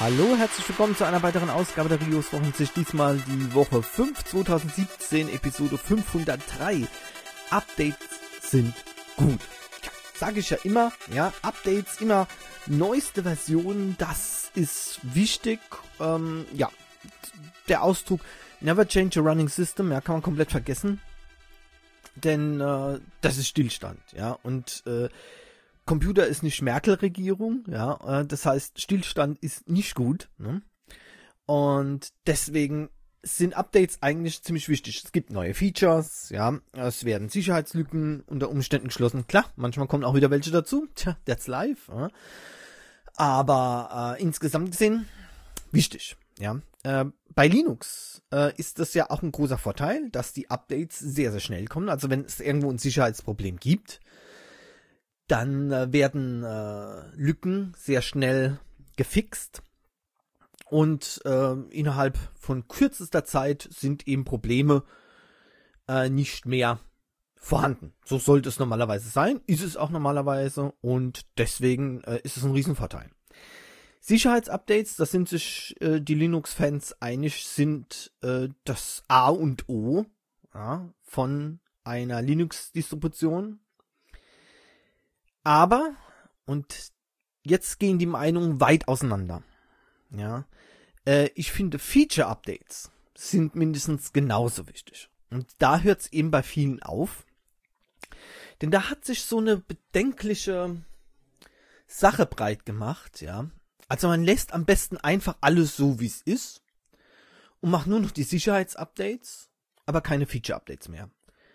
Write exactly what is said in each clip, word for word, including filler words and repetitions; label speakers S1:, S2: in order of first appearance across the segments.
S1: Hallo, herzlich willkommen zu einer weiteren Ausgabe der Rios Wochensicht. Diesmal die Woche fünf zweitausendsiebzehn, Episode fünfhundertdrei. Updates sind gut. Ja, sage ich ja immer, ja, Updates, immer neueste Versionen, das ist wichtig. Ähm, ja, der Ausdruck Never change a running system, ja, kann man komplett vergessen. Denn äh, das ist Stillstand, ja, und äh, Computer ist nicht Merkel-Regierung, ja, äh, das heißt, Stillstand ist nicht gut, ne? Und deswegen sind Updates eigentlich ziemlich wichtig. Es gibt neue Features, ja, es werden Sicherheitslücken unter Umständen geschlossen. Klar, manchmal kommen auch wieder welche dazu, tja, that's life, ja? Aber äh, insgesamt gesehen wichtig, ja. Äh, bei Linux äh, ist das ja auch ein großer Vorteil, dass die Updates sehr, sehr schnell kommen. Also wenn es irgendwo ein Sicherheitsproblem gibt, dann äh, werden äh, Lücken sehr schnell gefixt und äh, innerhalb von kürzester Zeit sind eben Probleme äh, nicht mehr vorhanden. So sollte es normalerweise sein, ist es auch normalerweise und deswegen äh, ist es ein Riesenvorteil. Sicherheitsupdates, da sind sich äh, die Linux-Fans einig, sind äh, das A und O, ja, von einer Linux-Distribution. Aber, und jetzt gehen die Meinungen weit auseinander, ja, äh, ich finde Feature-Updates sind mindestens genauso wichtig. Und da hört es eben bei vielen auf, denn da hat sich so eine bedenkliche Sache breit gemacht, ja. Also man lässt am besten einfach alles so, wie es ist und macht nur noch die Sicherheitsupdates, aber keine Feature-Updates mehr.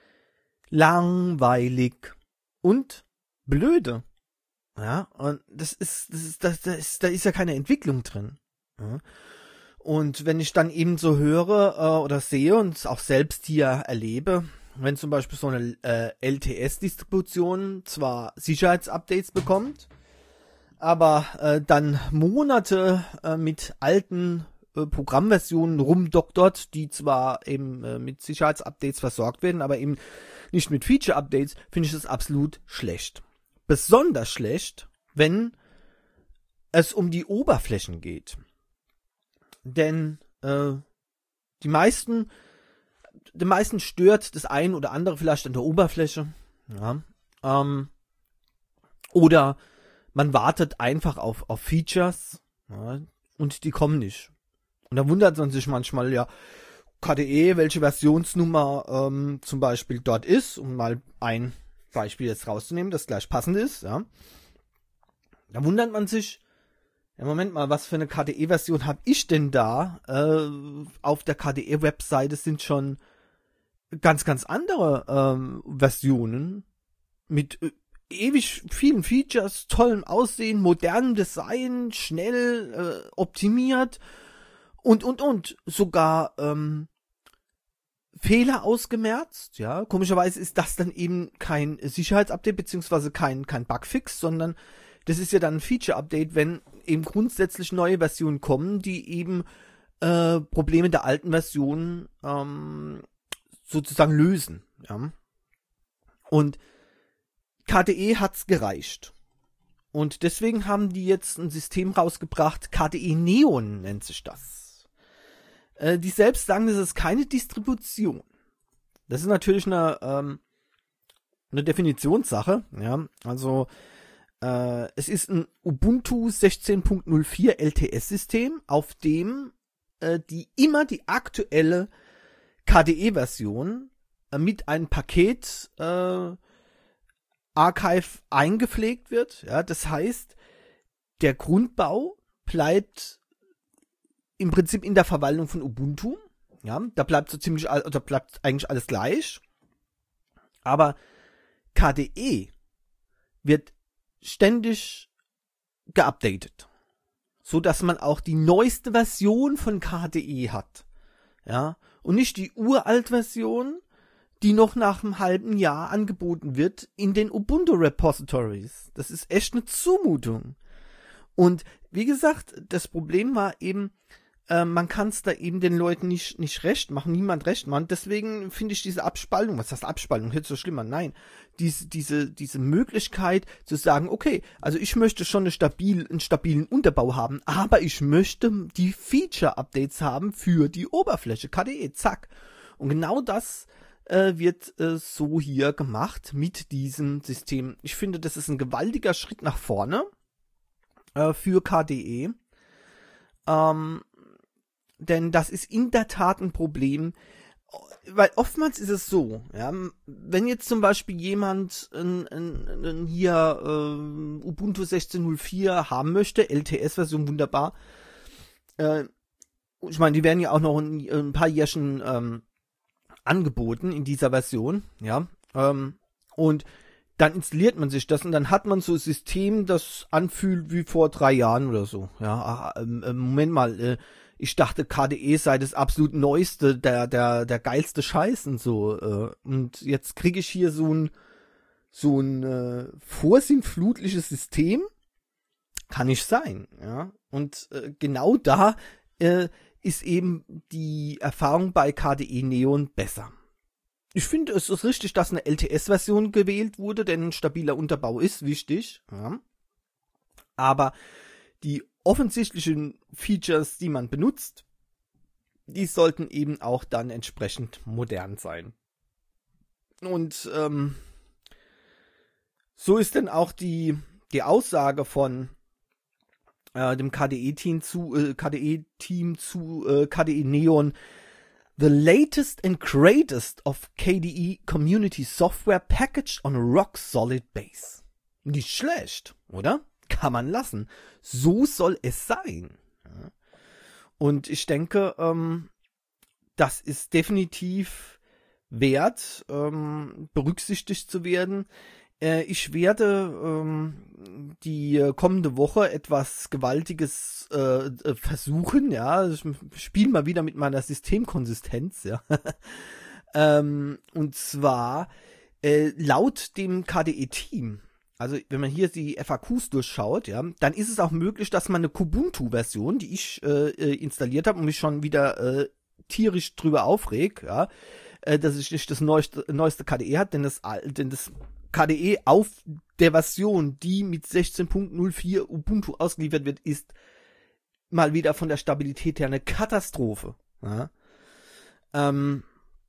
S1: Langweilig und blöde. Ja, und das ist, das ist, das, das ist, da ist ja keine Entwicklung drin. Ja. Und wenn ich dann eben so höre äh, oder sehe und es auch selbst hier erlebe, wenn zum Beispiel so eine äh, L T S-Distribution zwar Sicherheitsupdates bekommt, aber äh, dann Monate äh, mit alten äh, Programmversionen rumdoktert, die zwar eben äh, mit Sicherheitsupdates versorgt werden, aber eben nicht mit Feature-Updates, finde ich das absolut schlecht. Besonders schlecht, wenn es um die Oberflächen geht. Denn äh, die meisten, die meisten stört das ein oder andere vielleicht an der Oberfläche. Ja, ähm, oder man wartet einfach auf, auf Features, ja, und die kommen nicht. Und da wundert man sich manchmal, ja, K D E, welche Versionsnummer ähm, zum Beispiel dort ist, um mal ein Beispiel jetzt rauszunehmen, das gleich passend ist, ja. Da wundert man sich, ja, Moment mal, was für eine K D E-Version habe ich denn da? Äh, auf der K D E-Webseite sind schon ganz, ganz andere ähm, Versionen mit äh, ewig vielen Features, tollem Aussehen, modernem Design, schnell, äh, optimiert und, und, und. Sogar ähm, Fehler ausgemerzt, ja. Komischerweise ist das dann eben kein Sicherheitsupdate, beziehungsweise kein, kein Bugfix, sondern das ist ja dann ein Feature-Update, wenn eben grundsätzlich neue Versionen kommen, die eben äh, Probleme der alten Version ähm, sozusagen lösen, ja. Und K D E hat's gereicht. Und deswegen haben die jetzt ein System rausgebracht, K D E Neon nennt sich das. Äh, die selbst sagen, das ist keine Distribution. Das ist natürlich eine, ähm, eine Definitionssache, ja. Also äh, es ist ein Ubuntu sechzehn Punkt null vier L T S-System, auf dem äh, die immer die aktuelle K D E-Version äh, mit einem Paket äh, Archive eingepflegt wird, ja, das heißt, der Grundbau bleibt im Prinzip in der Verwaltung von Ubuntu, ja, da bleibt so ziemlich, oder bleibt eigentlich alles gleich, aber K D E wird ständig geupdatet, so dass man auch die neueste Version von K D E hat, ja, und nicht die uralt Version, die noch nach einem halben Jahr angeboten wird in den Ubuntu-Repositories. Das ist echt eine Zumutung. Und wie gesagt, das Problem war eben, äh, man kann es da eben den Leuten nicht, nicht recht machen, niemand recht machen. Deswegen finde ich diese Abspaltung, was heißt Abspaltung, hört so schlimmer, nein, diese, diese, diese Möglichkeit zu sagen, okay, also ich möchte schon eine stabil, einen stabilen Unterbau haben, aber ich möchte die Feature-Updates haben für die Oberfläche, K D E, zack. Und genau das äh, wird äh, so hier gemacht mit diesem System. Ich finde, das ist ein gewaltiger Schritt nach vorne äh, für K D E. Ähm, denn das ist in der Tat ein Problem, weil oftmals ist es so, ja, wenn jetzt zum Beispiel jemand ein, ein, ein hier äh, Ubuntu sechzehn Punkt null vier haben möchte, L T S-Version wunderbar, äh, ich meine, die werden ja auch noch ein, ein paar Jährchen ähm, angeboten in dieser Version, ja, ähm, und dann installiert man sich das und dann hat man so ein System, das anfühlt wie vor drei Jahren oder so, ja, ach, ähm, Moment mal, äh, ich dachte, K D E sei das absolut Neueste, der, der, der geilste Scheiß und so. Äh, und jetzt kriege ich hier so ein, so ein äh, vorsinnflutliches System. Kann nicht sein, ja. Und äh, genau da äh, ist eben die Erfahrung bei K D E Neon besser. Ich finde, es ist richtig, dass eine L T S-Version gewählt wurde, denn ein stabiler Unterbau ist wichtig. Ja. Aber die offensichtlichen Features, die man benutzt, die sollten eben auch dann entsprechend modern sein. Und ähm, so ist denn auch die, die Aussage von äh, dem K D E-Team zu, äh, K D E-Team zu äh, K D E Neon: The latest and greatest of K D E Community Software packaged on a rock solid base. Nicht schlecht, oder? Kann man lassen. So soll es sein. Ja. Und ich denke, ähm, das ist definitiv wert, ähm, berücksichtigt zu werden. Äh, ich werde ähm, die kommende Woche etwas Gewaltiges äh, versuchen. Ja, ich spiele mal wieder mit meiner Systemkonsistenz. Ja, ähm, und zwar äh, laut dem K D E-Team. Also wenn man hier die F A Qs durchschaut, ja, dann ist es auch möglich, dass man eine Kubuntu-Version, die ich äh, installiert habe und mich schon wieder äh, tierisch drüber aufreg, ja, äh, dass ich nicht das neueste, neueste K D E hat, denn das, denn das K D E auf der Version, die mit sechzehn Punkt null vier Ubuntu ausgeliefert wird, ist mal wieder von der Stabilität her eine Katastrophe. Ja. Ähm,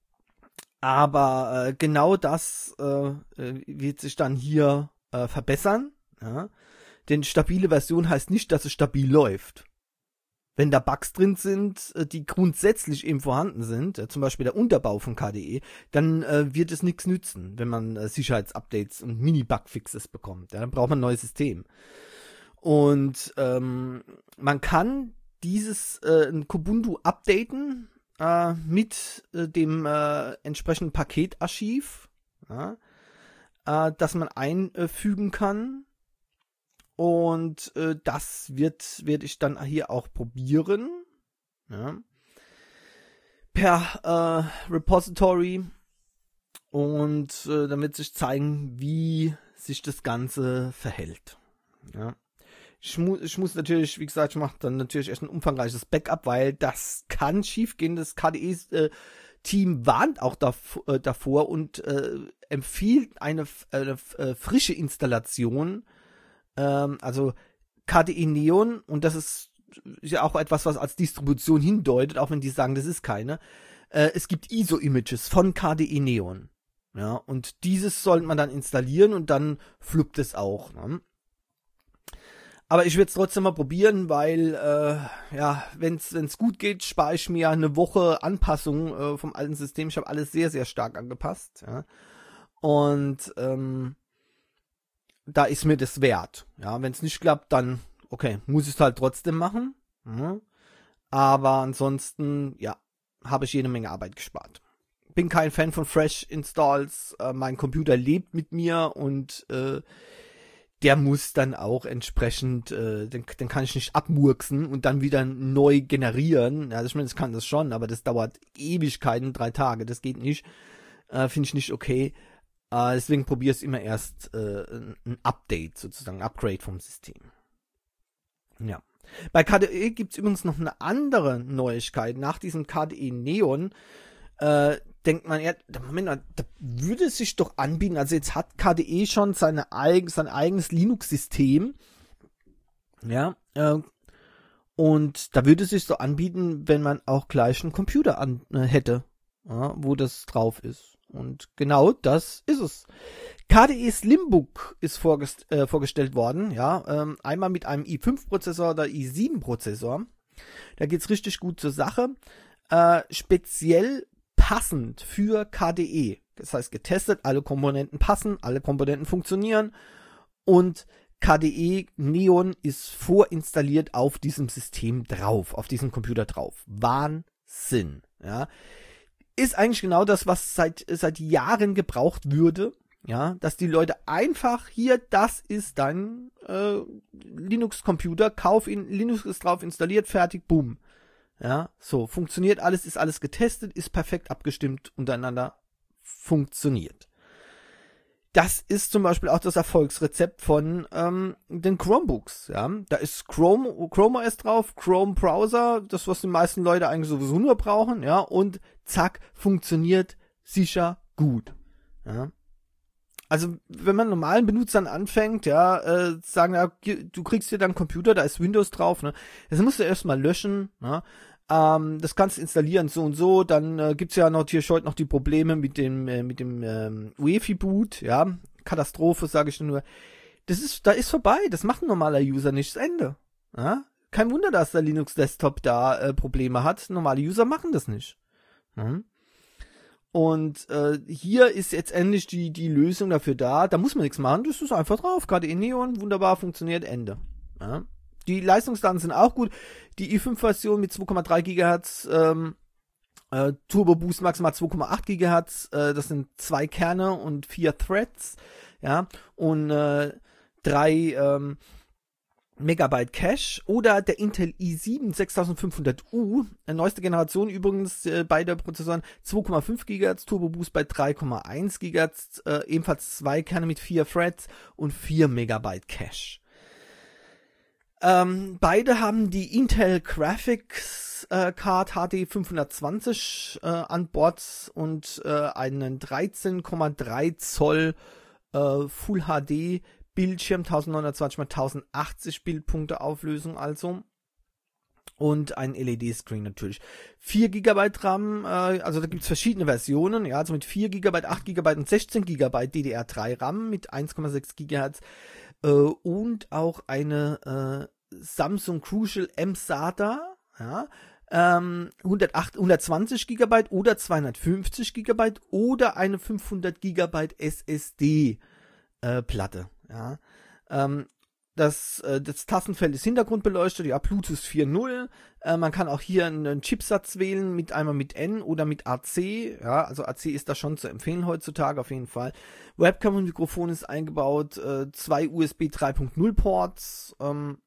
S1: aber äh, genau das äh, wird sich dann hier Äh, verbessern, ja, denn stabile Version heißt nicht, dass es stabil läuft. Wenn da Bugs drin sind, äh, die grundsätzlich eben vorhanden sind, äh, zum Beispiel der Unterbau von K D E, dann äh, wird es nichts nützen, wenn man äh, Sicherheitsupdates und Mini-Bugfixes bekommt. Ja, dann braucht man ein neues System. Und ähm, man kann dieses äh, Kubuntu updaten äh, mit äh, dem äh, entsprechenden Paketarchiv, ja, das man einfügen kann, und äh, das wird werde ich dann hier auch probieren, ja, per äh, Repository, und äh, dann wird sich zeigen, wie sich das Ganze verhält. Ja. Ich, mu ich muss natürlich, wie gesagt, ich mache dann natürlich echt ein umfangreiches Backup, weil das kann schiefgehen. Das K D E-Team warnt auch dav äh, davor und äh, empfiehlt eine, eine äh, frische Installation. Ähm, also K D E Neon, und das ist ja auch etwas, was als Distribution hindeutet, auch wenn die sagen, das ist keine. Äh, es gibt I S O-Images von K D E Neon. Ja, und dieses sollte man dann installieren und dann fluppt es auch. Ne? Aber ich werde es trotzdem mal probieren, weil, äh, ja, wenn es gut geht, spare ich mir eine Woche Anpassung äh, vom alten System. Ich habe alles sehr, sehr stark angepasst. Ja. Und ähm, da ist mir das wert. Ja, wenn es nicht klappt, dann, okay, muss ich es halt trotzdem machen. Ja. Aber ansonsten, ja, habe ich jede Menge Arbeit gespart. Bin kein Fan von Fresh Installs. Äh, mein Computer lebt mit mir und äh, der muss dann auch entsprechend, äh, den, den kann ich nicht abmurksen und dann wieder neu generieren. Ja, ich meine, das kann das schon, aber das dauert Ewigkeiten, drei Tage, das geht nicht. Äh, finde ich nicht okay. Äh, deswegen probiere ich immer erst äh, ein Update sozusagen, ein Upgrade vom System. Ja. Bei K D E gibt es übrigens noch eine andere Neuigkeit. Nach diesem K D E Neon äh, denkt man, ja, Moment, da würde es sich doch anbieten. Also jetzt hat K D E schon seine eigen, sein eigenes Linux-System. Ja, äh, und da würde es sich so anbieten, wenn man auch gleich einen Computer an, äh, hätte, ja, wo das drauf ist. Und genau das ist es. K D E Slimbook ist vorgest äh, vorgestellt worden, ja, ähm, einmal mit einem i fünf Prozessor oder i sieben Prozessor. Da geht's richtig gut zur Sache. Äh, speziell passend für K D E. Das heißt getestet, alle Komponenten passen, alle Komponenten funktionieren und K D E Neon ist vorinstalliert auf diesem System drauf, auf diesem Computer drauf. Wahnsinn, ja. Ist eigentlich genau das, was seit, seit Jahren gebraucht würde, ja, dass die Leute einfach hier, das ist dein äh, Linux-Computer, kauf ihn, Linux ist drauf installiert, fertig, boom. Ja, so, funktioniert alles, ist alles getestet, ist perfekt abgestimmt untereinander, funktioniert. Das ist zum Beispiel auch das Erfolgsrezept von ähm, den Chromebooks, ja. Da ist Chrome, Chrome O S drauf, Chrome Browser, das, was die meisten Leute eigentlich sowieso nur brauchen, ja, und zack, funktioniert sicher gut, ja. Also, wenn man normalen Benutzern anfängt, ja, äh, sagen, ja, du kriegst hier deinen Computer, da ist Windows drauf, ne, das musst du erstmal löschen, ne. Ähm, das kannst du installieren so und so, dann äh, gibt's ja natürlich heute noch die Probleme mit dem äh, mit dem ähm, U E F I-Boot, ja, Katastrophe, sage ich nur. Das ist, da ist vorbei, das macht ein normaler User nicht, das Ende. Ja? Kein Wunder, dass der Linux-Desktop da äh, Probleme hat, normale User machen das nicht. Mhm. Und äh, hier ist jetzt endlich die die Lösung dafür da, da muss man nichts machen, das ist einfach drauf, K D E Neon, wunderbar, funktioniert, Ende. Ja? Die Leistungsdaten sind auch gut. Die i fünf Version mit zwei Komma drei Gigahertz, ähm, äh, Turbo Boost maximal zwei Komma acht Gigahertz, äh, das sind zwei Kerne und vier Threads, ja, und äh, drei ähm, Megabyte Cache oder der Intel i sieben sechstausendfünfhundert U, äh, neueste Generation übrigens, äh, beide Prozessoren, zwei Komma fünf Gigahertz, Turbo Boost bei drei Komma eins Gigahertz, äh, ebenfalls zwei Kerne mit vier Threads und vier Megabyte Cache. Ähm, beide haben die Intel Graphics äh, Card H D fünfhundertzwanzig äh, an Bord und äh, einen dreizehn Komma drei Zoll äh, Full H D Bildschirm, neunzehnhundertzwanzig mal tausendachtzig Bildpunkte Auflösung also. Und ein L E D-Screen natürlich. vier Gigabyte RAM, äh, also da gibt's verschiedene Versionen, ja, also mit vier Gigabyte, acht Gigabyte und sechzehn Gigabyte D D R drei RAM mit eins Komma sechs Gigahertz äh, und auch eine äh, Samsung Crucial M SATA, ja, ähm, hundertacht, hundertzwanzig Gigabyte oder zweihundertfünfzig Gigabyte oder eine fünfhundert Gigabyte S S D äh, Platte, ja. Ähm, Das, äh, das Tastenfeld ist hintergrundbeleuchtet, ja, Bluetooth vier Punkt null. Äh, man kann auch hier einen Chipsatz wählen, mit einmal mit N oder mit A C. Ja, also A C ist da schon zu empfehlen heutzutage auf jeden Fall. Webcam und Mikrofon ist eingebaut, äh, zwei U S B drei Punkt null Ports, ähm,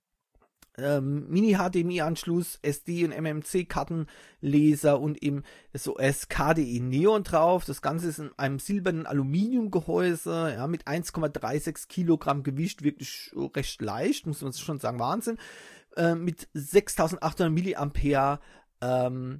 S1: ähm, Mini-H D M I-Anschluss, S D- und M M C-Kartenleser und eben das O S K D E Neon drauf. Das Ganze ist in einem silbernen Aluminiumgehäuse, ja, mit eins Komma sechsunddreißig Kilogramm Gewicht, wirklich recht leicht, muss man schon sagen, Wahnsinn. Äh, mit sechstausendachthundert Milliampere ähm,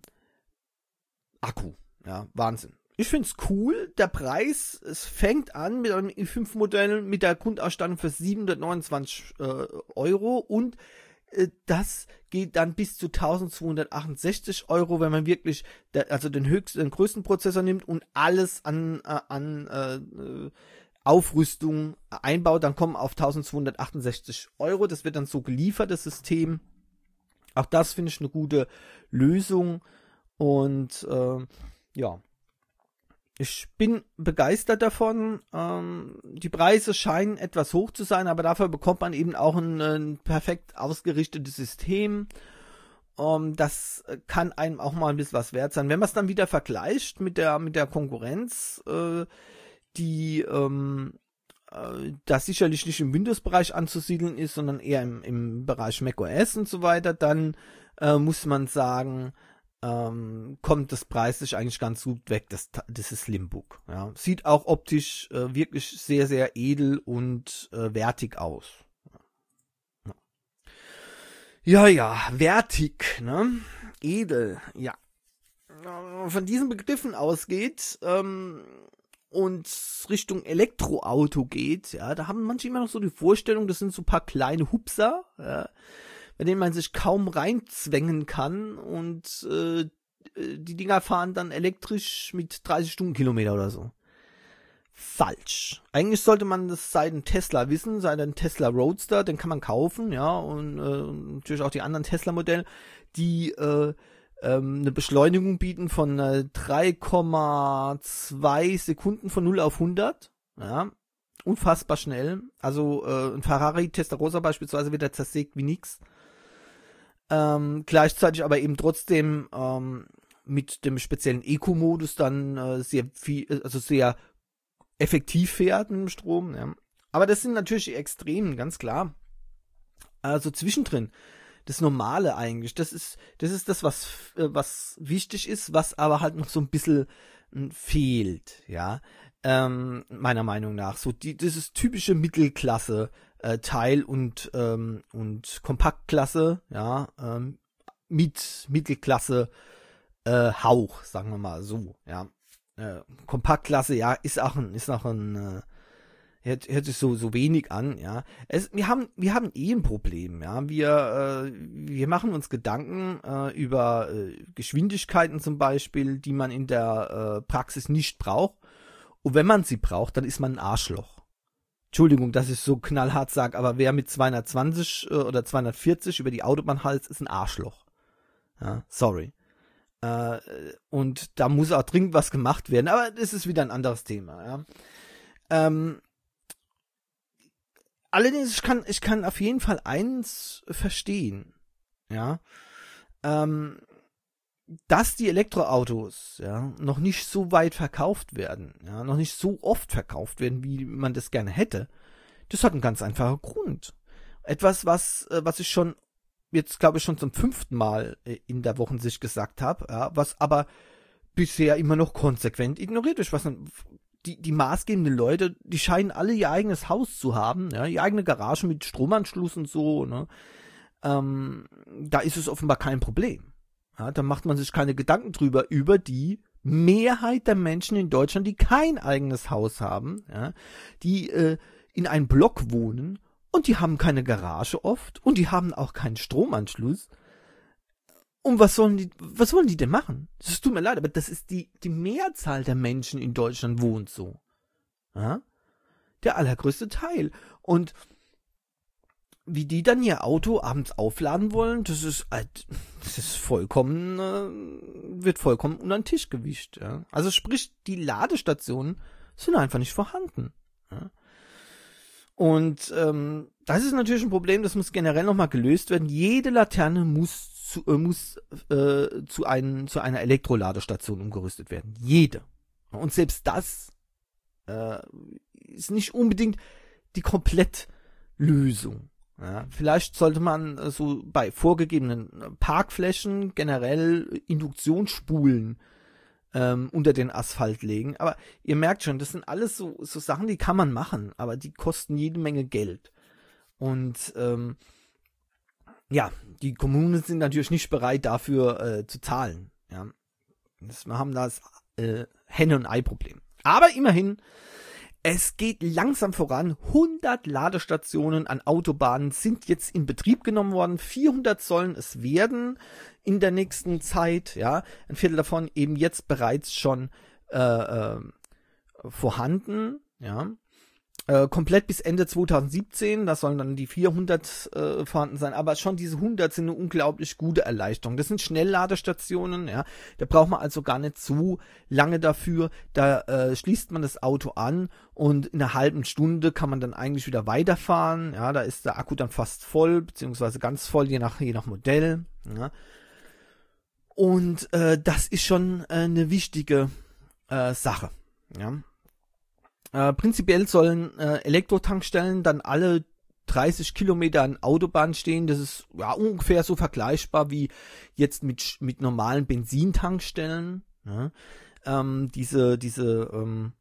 S1: Akku, ja, Wahnsinn. Ich find's cool, der Preis, es fängt an mit einem i fünf Modell mit der Grundausstattung für siebenhundertneunundzwanzig äh, Euro und das geht dann bis zu eintausendzweihundertachtundsechzig Euro, wenn man wirklich der, also den höchsten, den größten Prozessor nimmt und alles an, an äh, Aufrüstung einbaut, dann kommen auf eintausendzweihundertachtundsechzig Euro. Das wird dann so geliefert, das System. Auch das finde ich eine gute Lösung und äh, ja. Ich bin begeistert davon. Ähm, die Preise scheinen etwas hoch zu sein, aber dafür bekommt man eben auch ein, ein perfekt ausgerichtetes System. Ähm, das kann einem auch mal ein bisschen was wert sein. Wenn man es dann wieder vergleicht mit der mit der Konkurrenz, äh, die ähm, äh, das sicherlich nicht im Windows-Bereich anzusiedeln ist, sondern eher im, im Bereich macOS und so weiter, dann äh, muss man sagen, Ähm, kommt das preislich eigentlich ganz gut weg, das, das ist Slimbook. Ja. Sieht auch optisch äh, wirklich sehr, sehr edel und äh, wertig aus. Ja. Ja, ja, wertig, ne? Edel, ja. Von diesen Begriffen ausgeht ähm, und Richtung Elektroauto geht, ja, da haben manche immer noch so die Vorstellung, das sind so ein paar kleine Hupser, ja, bei denen man sich kaum reinzwängen kann und äh, die Dinger fahren dann elektrisch mit dreißig Stundenkilometer oder so. Falsch. Eigentlich sollte man das seit dem Tesla wissen, seit dem Tesla Roadster, den kann man kaufen, ja, und äh, natürlich auch die anderen Tesla-Modelle, die äh, ähm, eine Beschleunigung bieten von äh, drei Komma zwei Sekunden von null auf hundert, ja, unfassbar schnell. Also äh, ein Ferrari Testarossa beispielsweise wird da zersägt wie nix. Ähm, gleichzeitig aber eben trotzdem ähm, mit dem speziellen Eco-Modus dann äh, sehr viel, also sehr effektiv fährt mit dem Strom. Ja. Aber das sind natürlich die Extremen, ganz klar. Also zwischendrin, das Normale eigentlich, das ist das, ist das was, was wichtig ist, was aber halt noch so ein bisschen fehlt, ja, ähm, meiner Meinung nach. So die, dieses typische Mittelklasse äh, Teil und, ähm, und Kompaktklasse, ja, ähm, mit Mittelklasse äh, Hauch, sagen wir mal so, ja. Äh, Kompaktklasse, ja, ist auch ein, ist noch ein, äh, hört, hört sich so, so wenig an, ja. Es, wir haben, wir haben eh ein Problem, ja. Wir, äh, wir machen uns Gedanken äh, über äh, Geschwindigkeiten zum Beispiel, die man in der äh, Praxis nicht braucht. Und wenn man sie braucht, dann ist man ein Arschloch. Entschuldigung, dass ich so knallhart sage, aber wer mit zweihundertzwanzig äh, oder zweihundertvierzig über die Autobahn heizt, ist ein Arschloch. Ja, sorry. Äh, und da muss auch dringend was gemacht werden, aber das ist wieder ein anderes Thema, ja. Ähm, allerdings, ich kann, ich kann auf jeden Fall eins verstehen, ja, ähm, dass die Elektroautos, ja, noch nicht so weit verkauft werden, ja, noch nicht so oft verkauft werden, wie man das gerne hätte, das hat einen ganz einfachen Grund. Etwas, was, was ich schon jetzt, glaube ich, schon zum fünften Mal in der Wochensicht gesagt habe, ja, was aber bisher immer noch konsequent ignoriert wird. Was die, die maßgebenden Leute, die scheinen alle ihr eigenes Haus zu haben, ja, ihre eigene Garage mit Stromanschluss und so, ne? Ähm, da ist es offenbar kein Problem. Ja, da macht man sich keine Gedanken drüber, über die Mehrheit der Menschen in Deutschland, die kein eigenes Haus haben, ja, die äh, in einem Block wohnen. Und die haben keine Garage oft und die haben auch keinen Stromanschluss. Und was sollen die, was wollen die denn machen? Es tut mir leid, aber das ist die, die Mehrzahl der Menschen in Deutschland wohnt so. Ja? Der allergrößte Teil. Und wie die dann ihr Auto abends aufladen wollen, das ist, das ist vollkommen, äh, wird vollkommen unter den Tisch gewischt. Ja? Also sprich, die Ladestationen sind einfach nicht vorhanden. Ja? Und ähm, das ist natürlich ein Problem, das muss generell nochmal gelöst werden. Jede Laterne muss zu, äh, muss äh, zu, ein, zu einer Elektroladestation umgerüstet werden. Jede. Und selbst das äh, ist nicht unbedingt die Komplettlösung. Ja, vielleicht sollte man äh, so bei vorgegebenen Parkflächen generell Induktionsspulen Ähm, unter den Asphalt legen. Aber ihr merkt schon, das sind alles so, so Sachen, die kann man machen, aber die kosten jede Menge Geld. Und ähm, ja, die Kommunen sind natürlich nicht bereit, dafür äh, zu zahlen. Ja, das, wir haben das äh, Henne- und Ei-Problem. Aber immerhin, es geht langsam voran. hundert Ladestationen an Autobahnen sind jetzt in Betrieb genommen worden. vierhundert sollen es werden in der nächsten Zeit. Ja, ein Viertel davon eben jetzt bereits schon äh, äh, vorhanden. Ja, äh, komplett bis Ende zweitausendsiebzehn. Da sollen dann die vierhundert äh, vorhanden sein. Aber schon diese hundert sind eine unglaublich gute Erleichterung. Das sind Schnellladestationen. Ja, da braucht man also gar nicht so lange dafür. Da äh, schließt man das Auto an und in einer halben Stunde kann man dann eigentlich wieder weiterfahren. Ja, da ist der Akku dann fast voll, beziehungsweise ganz voll, je nach, je nach Modell. Ja. Und äh, das ist schon äh, eine wichtige äh, Sache. Ja. Äh, prinzipiell sollen äh, Elektrotankstellen dann alle dreißig Kilometer an Autobahn stehen. Das ist ja ungefähr so vergleichbar wie jetzt mit mit normalen Benzintankstellen. Ja. Ähm, diese diese ähm,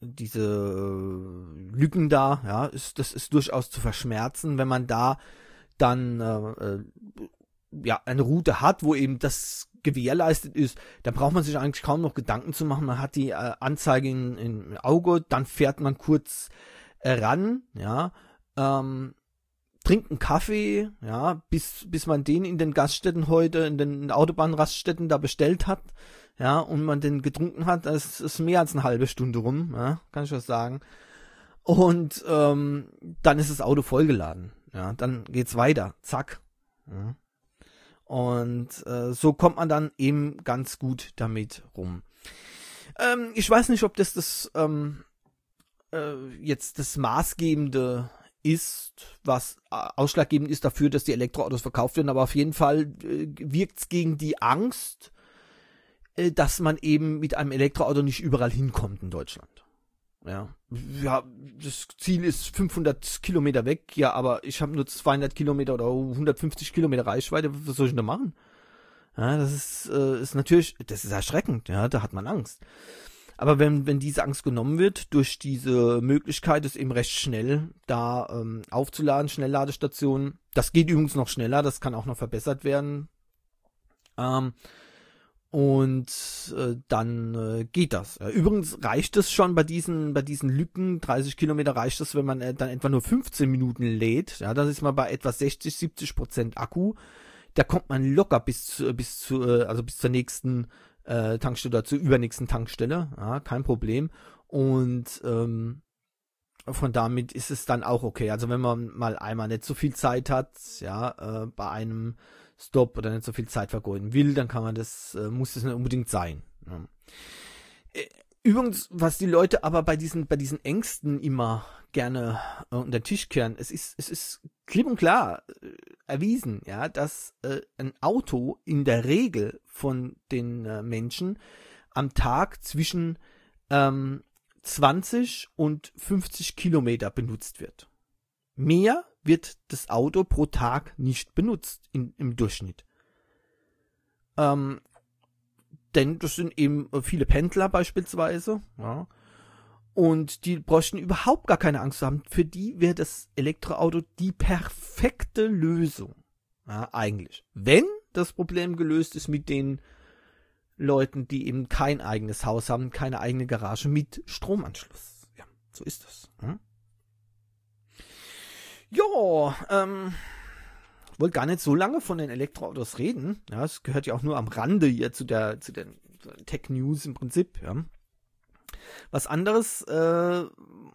S1: diese Lücken da, ja, ist das ist durchaus zu verschmerzen, wenn man da dann äh, ja eine Route hat, wo eben das gewährleistet ist, dann braucht man sich eigentlich kaum noch Gedanken zu machen. Man hat die äh, Anzeige in, im Auge, dann fährt man kurz äh, ran, ja, ähm, trinkt einen Kaffee, ja, bis bis man den in den Gaststätten heute, in den Autobahnraststätten da bestellt hat, ja, und man den getrunken hat, das ist mehr als eine halbe Stunde rum, ja, kann ich was sagen. Und ähm, dann ist das Auto vollgeladen, ja, dann geht's weiter, zack. Ja. Und äh, so kommt man dann eben ganz gut damit rum. Ähm, ich weiß nicht, ob das das ähm, äh, jetzt das Maßgebende ist, was äh, ausschlaggebend ist dafür, dass die Elektroautos verkauft werden, aber auf jeden Fall äh, wirkt es gegen die Angst, äh, dass man eben mit einem Elektroauto nicht überall hinkommt in Deutschland. Ja, ja, das Ziel ist fünfhundert Kilometer weg, ja, aber ich habe nur zweihundert Kilometer oder hundertfünfzig Kilometer Reichweite, was soll ich denn da machen? Ja, das ist, äh, ist natürlich, das ist erschreckend, ja, da hat man Angst. Aber wenn, wenn diese Angst genommen wird, durch diese Möglichkeit, es eben recht schnell da ähm, aufzuladen, Schnellladestationen, das geht übrigens noch schneller, das kann auch noch verbessert werden, ähm, Und äh, dann äh, geht das. Äh, übrigens reicht es schon bei diesen bei diesen Lücken, dreißig Kilometer reicht es, wenn man äh, dann etwa nur fünfzehn Minuten lädt. Ja, das ist mal bei etwa sechzig, siebzig Prozent Akku. Da kommt man locker bis zu, bis zu äh, also bis zur nächsten äh, Tankstelle oder zur übernächsten Tankstelle. Ja, kein Problem. Und ähm, von damit ist es dann auch okay. Also wenn man mal einmal nicht so viel Zeit hat, ja, äh, bei einem Stop oder nicht so viel Zeit vergeuden will, dann kann man das, äh, muss das nicht unbedingt sein. Ja. Übrigens, was die Leute aber bei diesen, bei diesen Ängsten immer gerne äh, unter den Tisch kehren, es ist, es ist klipp und klar äh, erwiesen, ja, dass äh, ein Auto in der Regel von den äh, Menschen am Tag zwischen ähm, zwanzig und fünfzig Kilometer benutzt wird. Mehr wird das Auto pro Tag nicht benutzt in, im Durchschnitt. Ähm, denn das sind eben viele Pendler beispielsweise, ja, und die bräuchten überhaupt gar keine Angst zu haben. Für die wäre das Elektroauto die perfekte Lösung, ja, eigentlich. Wenn das Problem gelöst ist mit den Leuten, die eben kein eigenes Haus haben, keine eigene Garage mit Stromanschluss. Ja, so ist das. Hm? Ja, ähm, ich wollte gar nicht so lange von den Elektroautos reden. Ja, es gehört ja auch nur am Rande hier zu der, zu den Tech News im Prinzip. Ja. Was anderes äh,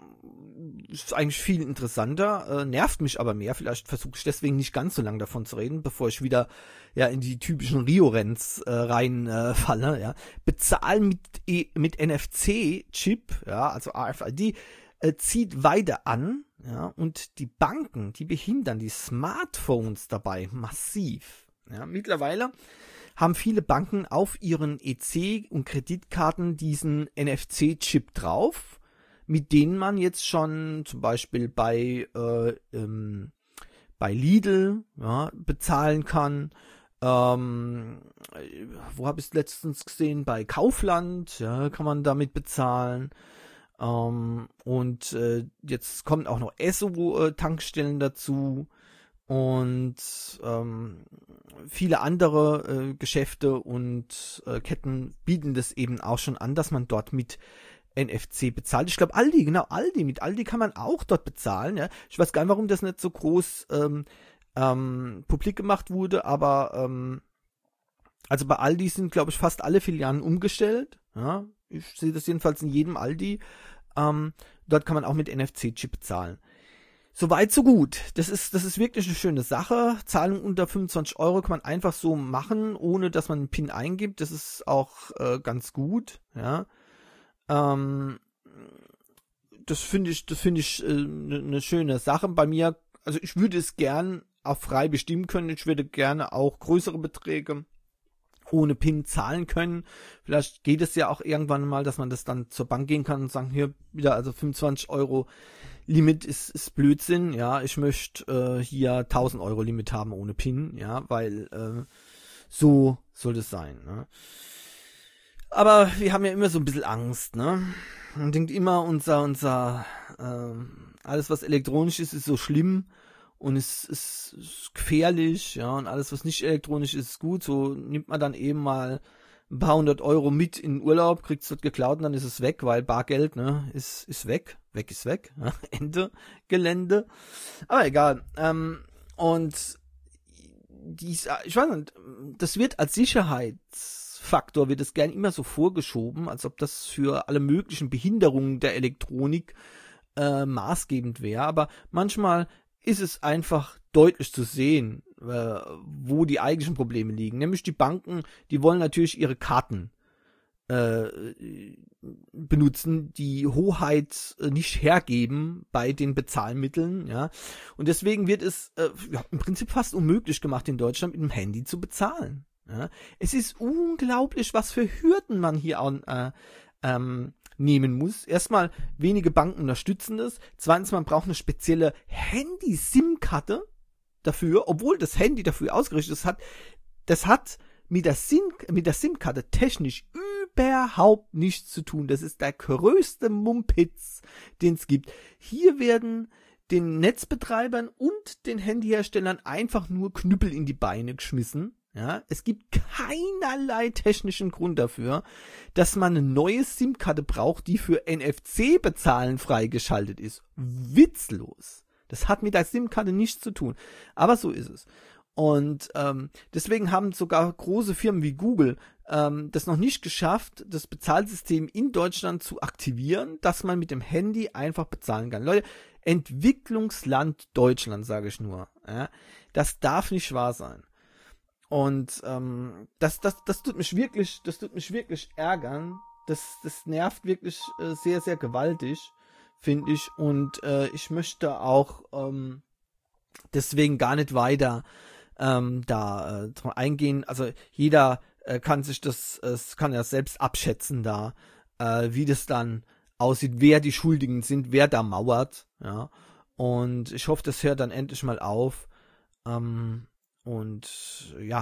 S1: ist eigentlich viel interessanter, äh, nervt mich aber mehr. Vielleicht versuche ich deswegen nicht ganz so lange davon zu reden, bevor ich wieder ja in die typischen Rio-Renns äh, reinfalle. Äh, ja. Bezahlen mit, e mit N F C-Chip, ja, also R F I D, äh, zieht weiter an. Ja, und die Banken, die behindern die Smartphones dabei massiv. Ja, mittlerweile haben viele Banken auf ihren E C- und Kreditkarten diesen N F C-Chip drauf, mit denen man jetzt schon zum Beispiel bei, äh, ähm, bei Lidl, ja, bezahlen kann. Ähm, wo habe ich es letztens gesehen? Bei Kaufland, ja, kann man damit bezahlen. Um, und äh, jetzt kommen auch noch Esso-Tankstellen dazu und ähm, viele andere äh, Geschäfte und äh, Ketten bieten das eben auch schon an, dass man dort mit N F C bezahlt. Ich glaube Aldi, genau Aldi, mit Aldi kann man auch dort bezahlen. Ja? Ich weiß gar nicht, warum das nicht so groß ähm, ähm, publik gemacht wurde, aber ähm, also bei Aldi sind, glaube ich, fast alle Filialen umgestellt. Ja? Ich sehe das jedenfalls in jedem Aldi. Ähm, dort kann man auch mit N F C-Chip bezahlen. Soweit, so gut. Das ist, das ist wirklich eine schöne Sache. Zahlung unter fünfundzwanzig Euro kann man einfach so machen, ohne dass man einen PIN eingibt. Das ist auch äh, ganz gut. Ja. Ähm, das finde ich, das finde ich eine äh, ne schöne Sache. Bei mir, also ich würde es gern auch frei bestimmen können. Ich würde gerne auch größere Beträge ohne PIN zahlen können. Vielleicht geht es ja auch irgendwann mal, dass man das dann zur Bank gehen kann und sagen, hier wieder, also fünfundzwanzig Euro Limit ist, ist Blödsinn, ja, ich möchte äh, hier tausend Euro Limit haben ohne PIN, ja, weil äh, so soll das sein, ne. Aber wir haben ja immer so ein bisschen Angst, ne. Man denkt immer, unser, unser, äh, alles was elektronisch ist, ist so schlimm und es ist, ist gefährlich, ja, und alles, was nicht elektronisch ist, ist gut. So nimmt man dann eben mal ein paar hundert Euro mit in den Urlaub, kriegt es dort geklaut und dann ist es weg, weil Bargeld, ne, ist, ist weg. Weg ist weg. Ja, Ende Gelände. Aber egal. Ähm, und dies, ich weiß nicht, das wird als Sicherheitsfaktor, wird es gern immer so vorgeschoben, als ob das für alle möglichen Behinderungen der Elektronik äh, maßgebend wäre. Aber manchmal ist es einfach deutlich zu sehen, äh, wo die eigentlichen Probleme liegen. Nämlich die Banken, die wollen natürlich ihre Karten äh, benutzen, die Hoheit äh, nicht hergeben bei den Bezahlmitteln, ja. Und deswegen wird es äh, ja, im Prinzip fast unmöglich gemacht, in Deutschland mit dem Handy zu bezahlen. Ja. Es ist unglaublich, was für Hürden man hier an, äh, ähm, nehmen muss. Erstmal, wenige Banken unterstützen das. Zweitens, man braucht eine spezielle Handy-SIM-Karte dafür, obwohl das Handy dafür ausgerichtet ist. Hat, das hat mit der SIM, mit der SIM-Karte technisch überhaupt nichts zu tun. Das ist der größte Mumpitz, den es gibt. Hier werden den Netzbetreibern und den Handyherstellern einfach nur Knüppel in die Beine geschmissen. Ja, es gibt keinerlei technischen Grund dafür, dass man eine neue SIM-Karte braucht, die für N F C-Bezahlen freigeschaltet ist. Witzlos. Das hat mit der SIM-Karte nichts zu tun. Aber so ist es. Und ähm, deswegen haben sogar große Firmen wie Google ähm, das noch nicht geschafft, das Bezahlsystem in Deutschland zu aktivieren, dass man mit dem Handy einfach bezahlen kann. Leute, Entwicklungsland Deutschland, sage ich nur. Ja, das darf nicht wahr sein. Und ähm, das, das, das tut mich wirklich, das tut mich wirklich ärgern. Das, das nervt wirklich äh, sehr, sehr gewaltig, finde ich. Und äh, ich möchte auch ähm, deswegen gar nicht weiter ähm, da äh, drauf eingehen. Also jeder äh, kann sich das, äh, kann ja selbst abschätzen da, äh, wie das dann aussieht, wer die Schuldigen sind, wer da mauert. Ja. Und ich hoffe, das hört dann endlich mal auf. Ähm, Und ja,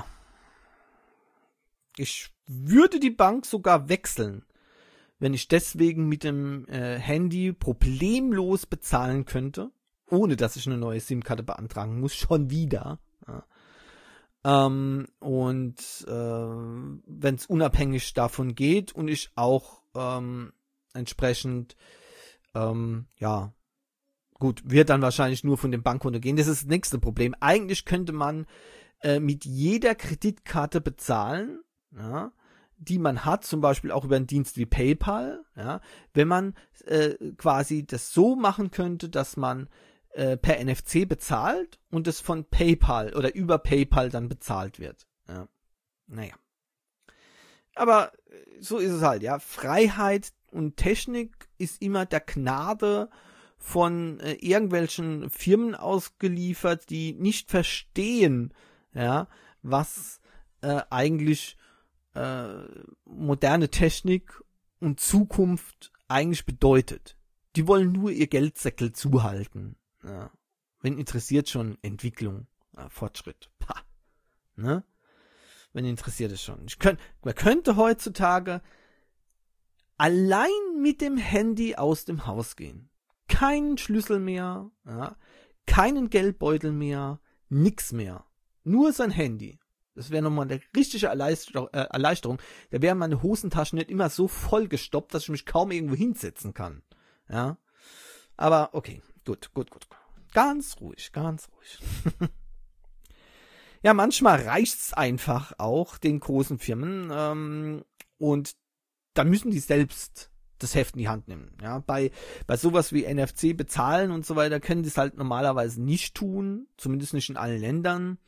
S1: ich würde die Bank sogar wechseln, wenn ich deswegen mit dem äh, Handy problemlos bezahlen könnte, ohne dass ich eine neue SIM-Karte beantragen muss, schon wieder. Ja. Ähm, und äh, wenn es unabhängig davon geht und ich auch ähm, entsprechend, ähm, ja, gut, wird dann wahrscheinlich nur von dem Bankkonto gehen. Das ist das nächste Problem. Eigentlich könnte man äh, mit jeder Kreditkarte bezahlen, ja, die man hat, zum Beispiel auch über einen Dienst wie PayPal, ja, wenn man äh, quasi das so machen könnte, dass man äh, per N F C bezahlt und es von PayPal oder über PayPal dann bezahlt wird. Ja. Naja. Aber so ist es halt, ja. Freiheit und Technik ist immer der Gnade von äh, irgendwelchen Firmen ausgeliefert, die nicht verstehen, ja, was äh, eigentlich äh, moderne Technik und Zukunft eigentlich bedeutet. Die wollen nur ihr Geldsäckel zuhalten. Ja. Wen interessiert schon Entwicklung, ja, Fortschritt? Pah. Ne? Wen interessiert es schon? Ich könnt, man könnte heutzutage allein mit dem Handy aus dem Haus gehen. Keinen Schlüssel mehr, ja, keinen Geldbeutel mehr, nix mehr. Nur sein Handy. Das wäre nochmal eine richtige Erleichterung. Äh, Erleichterung. Da wären meine Hosentaschen nicht immer so vollgestopft, dass ich mich kaum irgendwo hinsetzen kann. Ja. Aber okay, gut, gut, gut. Ganz ruhig, ganz ruhig. Ja, manchmal reicht's einfach auch den großen Firmen ähm, und dann müssen die selbst das Heft in die Hand nehmen. Ja, bei, bei sowas wie N F C bezahlen und so weiter können die es halt normalerweise nicht tun, zumindest nicht in allen Ländern.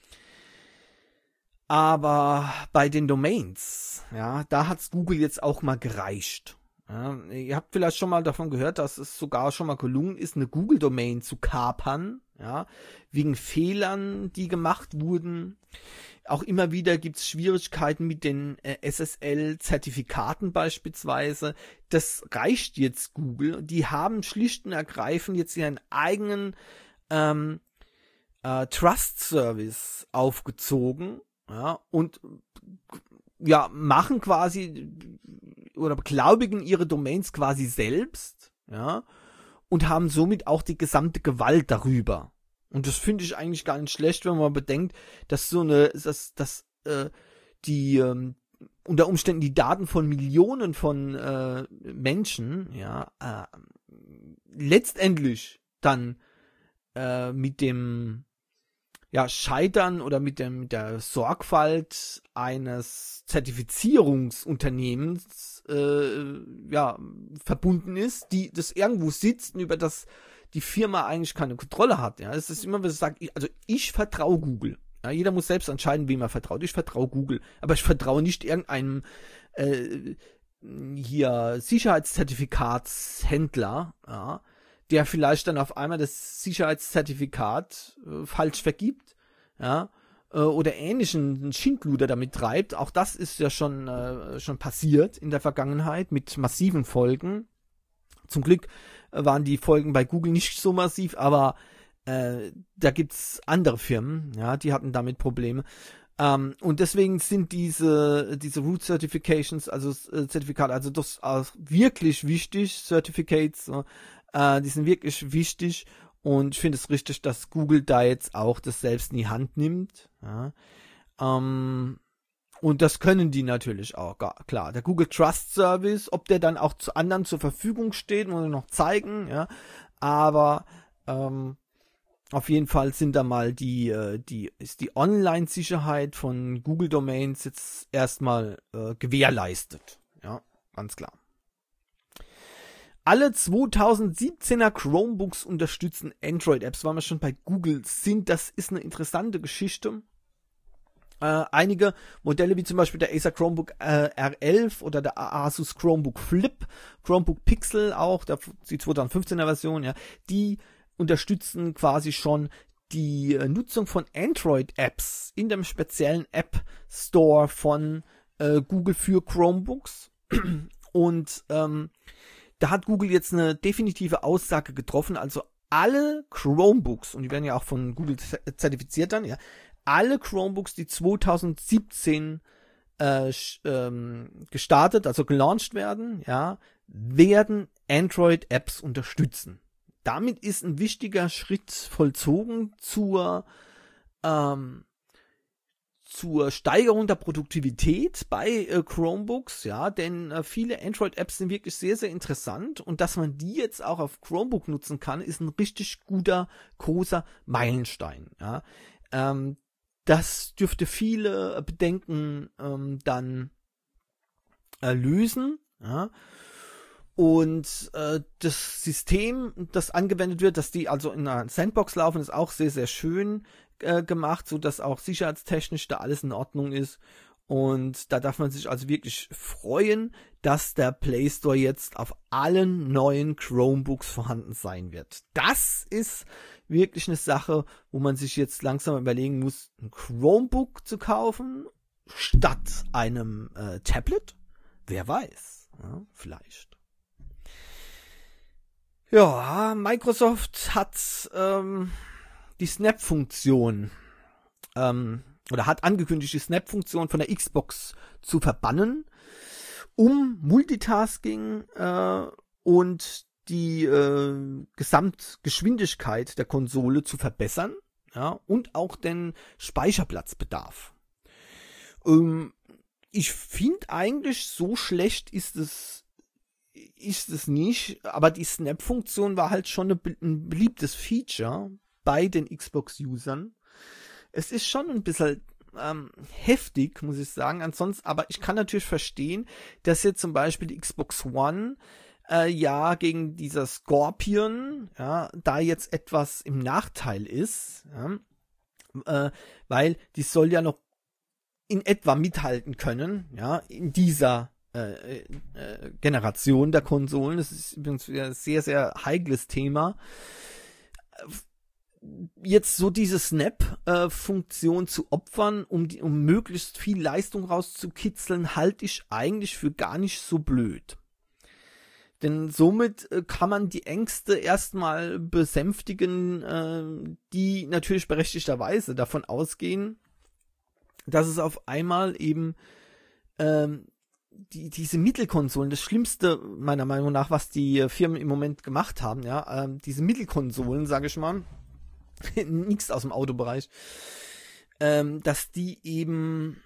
S1: Aber bei den Domains, ja, da hat's Google jetzt auch mal gereicht. Ja, ihr habt vielleicht schon mal davon gehört, dass es sogar schon mal gelungen ist, eine Google-Domain zu kapern, ja, wegen Fehlern, die gemacht wurden. Auch immer wieder gibt's Schwierigkeiten mit den äh, S S L-Zertifikaten beispielsweise. Das reicht jetzt Google. Die haben schlicht und ergreifend jetzt ihren eigenen ähm, äh, Trust-Service aufgezogen, ja, und ja, machen quasi oder beglaubigen ihre Domains quasi selbst, ja, und haben somit auch die gesamte Gewalt darüber. Und das finde ich eigentlich gar nicht schlecht, wenn man bedenkt, dass so eine, dass, dass äh, die ähm, unter Umständen die Daten von Millionen von äh, Menschen, ja, äh, letztendlich dann äh, mit dem ja, Scheitern oder mit, dem, mit der Sorgfalt eines Zertifizierungsunternehmens äh, ja, verbunden ist, die das irgendwo sitzt und über das die Firma eigentlich keine Kontrolle hat. Ja, es ist immer, was ich sage, also ich vertraue Google. Ja, jeder muss selbst entscheiden, wem er vertraut. Ich vertraue Google, aber ich vertraue nicht irgendeinem äh, hier Sicherheitszertifikatshändler, ja, der vielleicht dann auf einmal das Sicherheitszertifikat äh, falsch vergibt, ja, äh, oder ähnlichen Schindluder damit treibt. Auch das ist ja schon äh, schon passiert in der Vergangenheit mit massiven Folgen. Zum Glück äh, waren die Folgen bei Google nicht so massiv, aber äh, da gibt's andere Firmen, ja, die hatten damit Probleme. Ähm, und deswegen sind diese diese Root Certifications, also äh, Zertifikate, also das auch wirklich wichtig, Certificates, äh, Uh, die sind wirklich wichtig und ich finde es richtig, dass Google da jetzt auch das selbst in die Hand nimmt. Ja. Um, und das können die natürlich auch, klar. Der Google Trust Service, ob der dann auch zu anderen zur Verfügung steht, muss ich noch zeigen. Ja. Aber um, auf jeden Fall sind da mal die, die ist die Online-Sicherheit von Google Domains jetzt erstmal äh, gewährleistet. Ja, ganz klar. Alle zweitausendsiebzehner Chromebooks unterstützen Android-Apps, weil wir schon bei Google sind. Das ist eine interessante Geschichte. Äh, einige Modelle, wie zum Beispiel der Acer Chromebook äh, R elf oder der Asus Chromebook Flip, Chromebook Pixel auch, der, die zweitausendfünfzehner Version, ja, die unterstützen quasi schon die äh, Nutzung von Android-Apps in dem speziellen App-Store von äh, Google für Chromebooks. Und ähm, da hat Google jetzt eine definitive Aussage getroffen, also alle Chromebooks, und die werden ja auch von Google zertifiziert dann, ja, alle Chromebooks, die zweitausendsiebzehn äh, ähm, gestartet, also gelauncht werden, ja, werden Android-Apps unterstützen. Damit ist ein wichtiger Schritt vollzogen zur ähm, zur Steigerung der Produktivität bei äh, Chromebooks, ja, denn äh, viele Android-Apps sind wirklich sehr, sehr interessant und dass man die jetzt auch auf Chromebook nutzen kann, ist ein richtig guter, großer Meilenstein, ja. Ähm, das dürfte viele Bedenken ähm, dann äh, lösen, ja. Und äh, das System, das angewendet wird, dass die also in einer Sandbox laufen, ist auch sehr, sehr schön äh, gemacht, so dass auch sicherheitstechnisch da alles in Ordnung ist. Und da darf man sich also wirklich freuen, dass der Play Store jetzt auf allen neuen Chromebooks vorhanden sein wird. Das ist wirklich eine Sache, wo man sich jetzt langsam überlegen muss, ein Chromebook zu kaufen statt einem äh, Tablet. Wer weiß, ja, vielleicht. Ja, Microsoft hat ähm, die Snap-Funktion ähm, oder hat angekündigt, die Snap-Funktion von der Xbox zu verbannen, um Multitasking äh, und die äh, Gesamtgeschwindigkeit der Konsole zu verbessern, ja, und auch den Speicherplatzbedarf. Ähm, ich finde eigentlich, so schlecht ist es ist es nicht, aber die Snap-Funktion war halt schon eine, ein beliebtes Feature bei den Xbox-Usern. Es ist schon ein bisschen ähm, heftig, muss ich sagen, ansonsten, aber ich kann natürlich verstehen, dass jetzt zum Beispiel die Xbox One äh, ja gegen dieser Scorpion, ja, da jetzt etwas im Nachteil ist, ja, äh, weil die soll ja noch in etwa mithalten können, ja, in dieser Äh, äh, Generation der Konsolen. Das ist übrigens ein sehr, sehr heikles Thema. Jetzt so diese Snap-Funktion äh, zu opfern, um, die, um möglichst viel Leistung rauszukitzeln, halte ich eigentlich für gar nicht so blöd. Denn somit äh, kann man die Ängste erstmal besänftigen, äh, die natürlich berechtigterweise davon ausgehen, dass es auf einmal eben ähm, Die, diese Mittelkonsolen, das Schlimmste meiner Meinung nach, was die Firmen im Moment gemacht haben, ja, ähm, diese Mittelkonsolen, sage ich mal, nichts aus dem Autobereich, ähm, dass die eben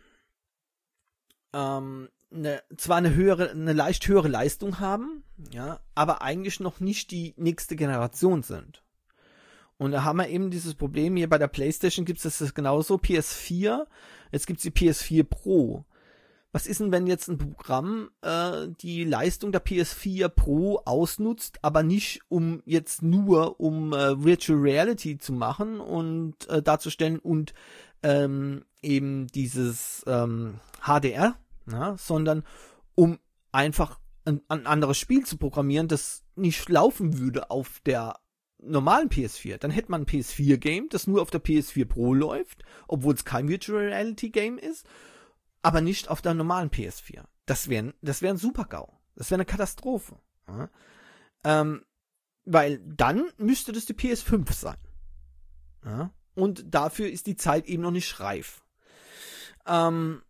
S1: ähm, eine, zwar eine höhere, eine leicht höhere Leistung haben, ja, aber eigentlich noch nicht die nächste Generation sind. Und da haben wir eben dieses Problem, hier bei der PlayStation gibt es das genauso, P S vier, jetzt gibt es die P S vier Pro. Was ist denn, wenn jetzt ein Programm äh, die Leistung der P S vier Pro ausnutzt, aber nicht um jetzt nur um äh, Virtual Reality zu machen und äh, darzustellen und ähm, eben dieses ähm, H D R, ja, sondern um einfach ein, ein anderes Spiel zu programmieren, das nicht laufen würde auf der normalen P S vier. Dann hätte man ein P S vier Game, das nur auf der P S vier Pro läuft, obwohl es kein Virtual Reality Game ist, aber nicht auf der normalen P S vier. Das wäre das wär ein Super-GAU. Das wäre eine Katastrophe. Ja? Ähm, weil dann müsste das die P S fünf sein. Ja? Und dafür ist die Zeit eben noch nicht reif. Ähm,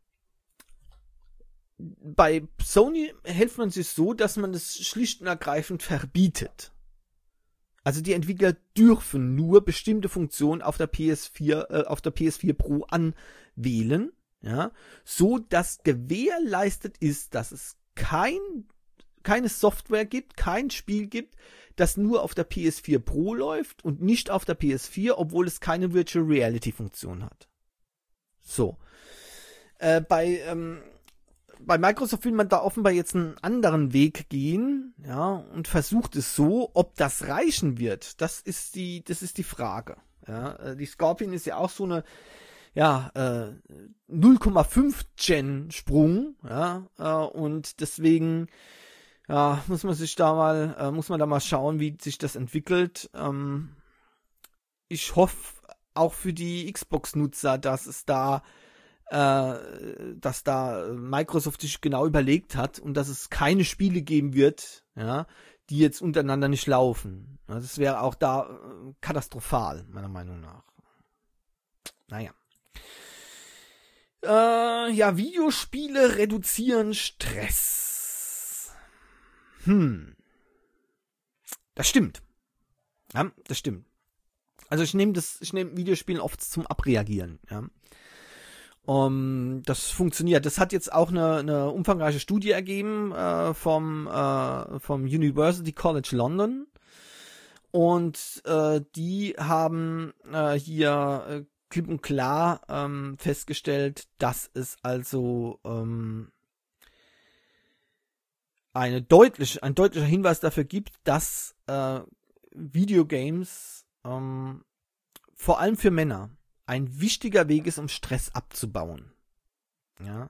S1: bei Sony hilft man sich so, dass man das schlicht und ergreifend verbietet. Also die Entwickler dürfen nur bestimmte Funktionen auf der P S vier, äh, auf der P S vier Pro anwählen, ja, so dass gewährleistet ist, dass es kein, keine Software gibt, kein Spiel gibt, das nur auf der P S vier Pro läuft und nicht auf der P S vier, obwohl es keine Virtual Reality Funktion hat. So. Äh, bei, ähm, Bei Microsoft will man da offenbar jetzt einen anderen Weg gehen, ja, und versucht es so, ob das reichen wird. Das ist die, das ist die Frage. Ja, die Scorpion ist ja auch so eine, ja, äh, null Komma fünf Gen Sprung, ja, äh, und deswegen, ja, muss man sich da mal, äh, muss man da mal schauen, wie sich das entwickelt. Ähm, ich hoffe auch für die Xbox-Nutzer, dass es da dass da Microsoft sich genau überlegt hat und dass es keine Spiele geben wird, ja, die jetzt untereinander nicht laufen. Das wäre auch da katastrophal, meiner Meinung nach. Naja. Äh, ja, Videospiele reduzieren Stress. Hm. Das stimmt. Ja, das stimmt. Also ich nehme das, ich nehme Videospielen oft zum Abreagieren, ja. Um, das funktioniert. Das hat jetzt auch eine, eine umfangreiche Studie ergeben äh, vom, äh, vom University College London. Und äh, die haben äh, hier äh, klipp und klar ähm, festgestellt, dass es also ähm, eine deutliche, ein deutlicher Hinweis dafür gibt, dass äh, Videogames ähm, vor allem für Männer ein wichtiger Weg ist, um Stress abzubauen. Ja.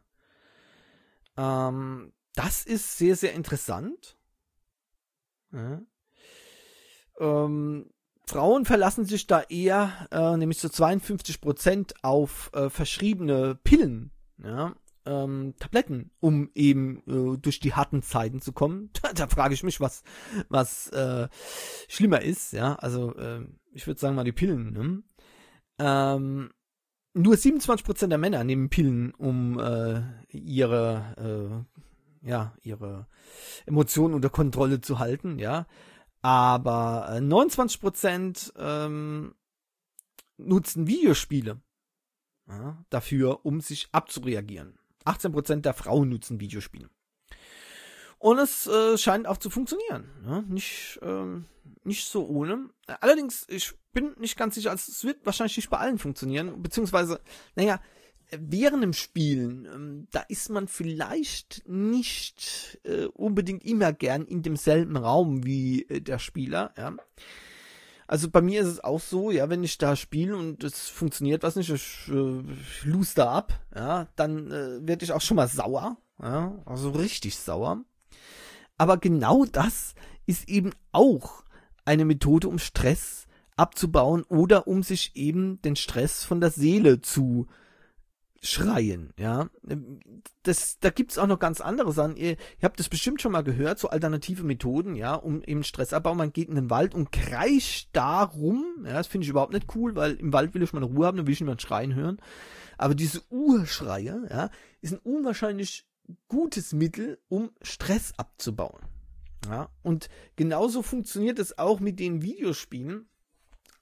S1: Ähm, das ist sehr, sehr interessant. Ja. Ähm, Frauen verlassen sich da eher, äh, nämlich so zweiundfünfzig Prozent auf äh, verschriebene Pillen, ja, ähm, Tabletten, um eben äh, durch die harten Zeiten zu kommen. Da, da frage ich mich, was, was äh, schlimmer ist. Ja, also äh, ich würde sagen mal die Pillen, ne? Ähm, nur siebenundzwanzig Prozent der Männer nehmen Pillen, um äh, ihre äh, ja ihre Emotionen unter Kontrolle zu halten, ja. Aber äh, neunundzwanzig Prozent ähm, nutzen Videospiele, ja, dafür, um sich abzureagieren. achtzehn Prozent der Frauen nutzen Videospiele. Und es äh, scheint auch zu funktionieren. Ja? Nicht, ähm, nicht so ohne. Allerdings, ich bin nicht ganz sicher, also es wird wahrscheinlich nicht bei allen funktionieren. Beziehungsweise, naja, während dem Spielen, ähm, da ist man vielleicht nicht äh, unbedingt immer gern in demselben Raum wie äh, der Spieler. Ja? Also bei mir ist es auch so, ja, wenn ich da spiele und es funktioniert was nicht, ich äh, lose da ab, ja, dann äh, werde ich auch schon mal sauer. Ja? Also richtig sauer. Aber genau das ist eben auch eine Methode, um Stress abzubauen oder um sich eben den Stress von der Seele zu schreien, ja. Das, da gibt's auch noch ganz andere Sachen. Ihr, ihr habt das bestimmt schon mal gehört, so alternative Methoden, ja, um eben Stressabbau. Man geht in den Wald und kreischt da rum. Ja, das finde ich überhaupt nicht cool, weil im Wald will ich mal Ruhe haben, dann will ich niemand schreien hören. Aber diese Urschreie, ja, ist ein unwahrscheinlich gutes Mittel, um Stress abzubauen. Ja, und genauso funktioniert es auch mit den Videospielen.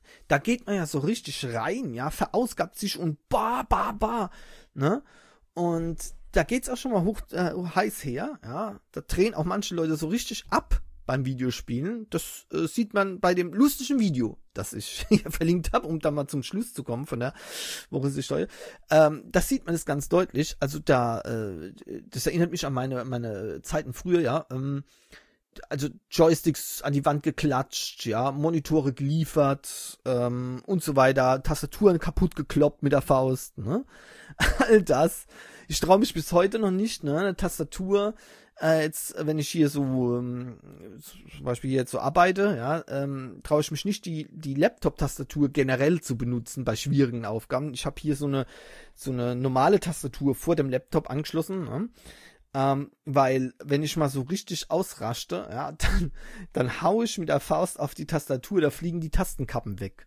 S1: da geht man ja so richtig rein, ja, verausgabt sich und ba, ba, ba, ne? Und da geht's auch schon mal hoch, äh, heiß her, ja. Da drehen auch manche Leute so richtig ab beim Videospielen. Das äh, sieht man bei dem lustigen Video, das ich hier verlinkt habe, um da mal zum Schluss zu kommen von der Woche sich Steuer. Ähm, das sieht man es ganz deutlich. Also da, äh, das erinnert mich an meine meine Zeiten früher, ja. Ähm, also Joysticks an die Wand geklatscht, ja, Monitore geliefert ähm, und so weiter, Tastaturen kaputt gekloppt mit der Faust, ne? All das. Ich traue mich bis heute noch nicht, ne? Eine Tastatur, äh, jetzt, wenn ich hier so, ähm, zum Beispiel jetzt so arbeite, ja, ähm, traue ich mich nicht, die die Laptop-Tastatur generell zu benutzen bei schwierigen Aufgaben. Ich habe hier so eine so eine normale Tastatur vor dem Laptop angeschlossen, ne? Ähm, weil, wenn ich mal so richtig ausraste, ja, dann, dann hau ich mit der Faust auf die Tastatur, da fliegen die Tastenkappen weg.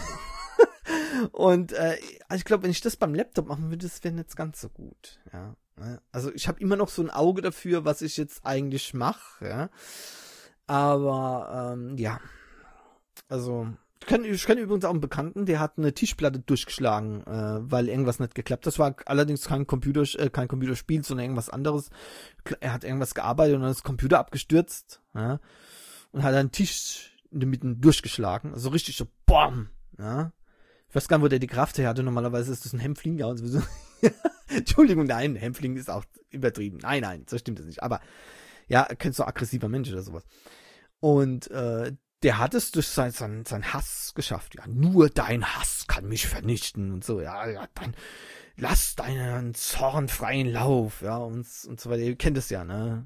S1: Und äh, also ich glaube, wenn ich das beim Laptop machen würde, das wäre nicht ganz so gut, ja. Also ich habe immer noch so ein Auge dafür, was ich jetzt eigentlich mache, ja. Aber, ähm, ja. Also, ich kenne ich kenn übrigens auch einen Bekannten, der hat eine Tischplatte durchgeschlagen, äh, weil irgendwas nicht geklappt. Das war allerdings kein Computer, äh, kein Computerspiel, sondern irgendwas anderes. Er hat irgendwas gearbeitet und dann ist der Computer abgestürzt, ja, und hat einen Tisch in der Mitte durchgeschlagen. Also richtig so, BAM, ja. Ich weiß gar nicht, wo der die Kraft her hatte. Normalerweise ist das ein Hämpfling, ja, und sowieso. Entschuldigung, nein, Hämpfling ist auch übertrieben. Nein, nein, so stimmt das nicht. Aber, ja, kennst du, aggressiver Mensch oder sowas. Und, äh, der hat es durch sein, sein, sein Hass geschafft. Ja, nur dein Hass kann mich vernichten und so. Ja, ja, dein, lass deinen Zorn freien Lauf, ja, und, und so weiter. Ihr kennt es ja, ne?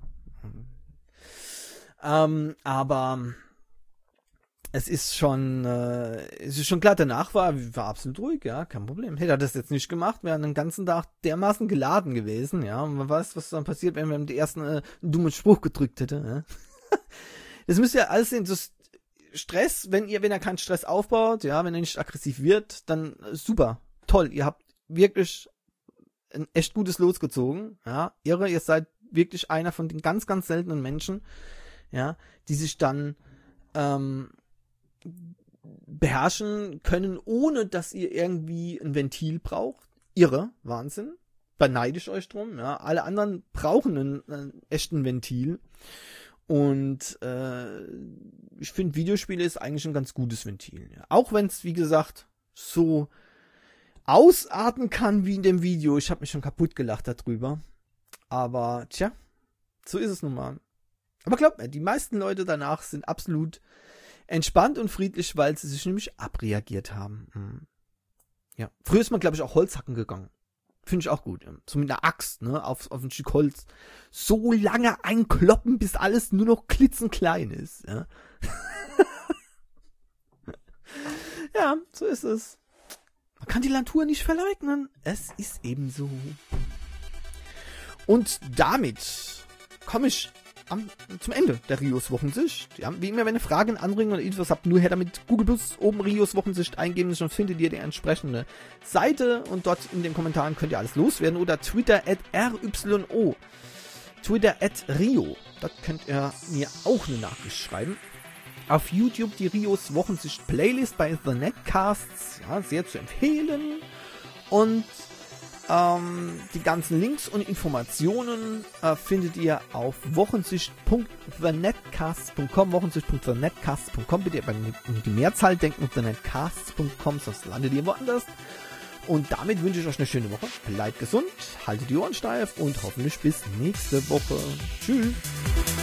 S1: Ähm, aber es ist schon, äh, es ist schon klar, danach war, war absolut ruhig, ja, kein Problem. Hätte er das jetzt nicht gemacht, wäre den ganzen Tag dermaßen geladen gewesen, ja. Und man weiß, was dann passiert, wenn man den ersten äh, einen dummen Spruch gedrückt hätte, ja. Das müsst ihr alles sehen, so Stress, wenn ihr, wenn er keinen Stress aufbaut, ja, wenn er nicht aggressiv wird, dann äh, super, toll, ihr habt wirklich ein echt gutes Los gezogen, ja, irre, ihr seid wirklich einer von den ganz, ganz seltenen Menschen, ja, die sich dann ähm, beherrschen können, ohne dass ihr irgendwie ein Ventil braucht. Irre, Wahnsinn, beneide ich euch drum, ja, alle anderen brauchen einen, einen echten Ventil. Und äh, ich finde, Videospiele ist eigentlich ein ganz gutes Ventil. Ja. Auch wenn es, wie gesagt, so ausarten kann wie in dem Video. Ich habe mich schon kaputt gelacht darüber. Aber, tja, so ist es nun mal. Aber glaubt mir, die meisten Leute danach sind absolut entspannt und friedlich, weil sie sich nämlich abreagiert haben. Hm. Ja. Früher ist man, glaube ich, auch Holzhacken gegangen. Finde ich auch gut. So mit einer Axt, ne, auf, auf ein Stück Holz. So lange einkloppen, bis alles nur noch klitzenklein ist, ja. Ja, so ist es. Man kann die Natur nicht verleugnen. Es ist eben so. Und damit komme ich am, zum Ende der Rios Wochensicht. Ja, wie immer, wenn ihr Fragen, Anregungen oder Infos habt, nur her damit Google Plus oben Rios Wochensicht eingeben, schon findet ihr die entsprechende Seite und dort in den Kommentaren könnt ihr alles loswerden oder Twitter at R Y O. Twitter at Rio. Da könnt ihr mir auch eine Nachricht schreiben. Auf YouTube die Rios Wochensicht Playlist bei The Netcasts, ja, sehr zu empfehlen. Und Ähm, die ganzen Links und Informationen äh, findet ihr auf wochensicht punkt the netcasts punkt com, wochensicht punkt the netcasts punkt com. Bitte bei die Mehrzahl denken und the netcasts punkt com, sonst landet ihr woanders. Und damit wünsche ich euch eine schöne Woche. Bleibt gesund, haltet die Ohren steif und hoffentlich bis nächste Woche. Tschüss.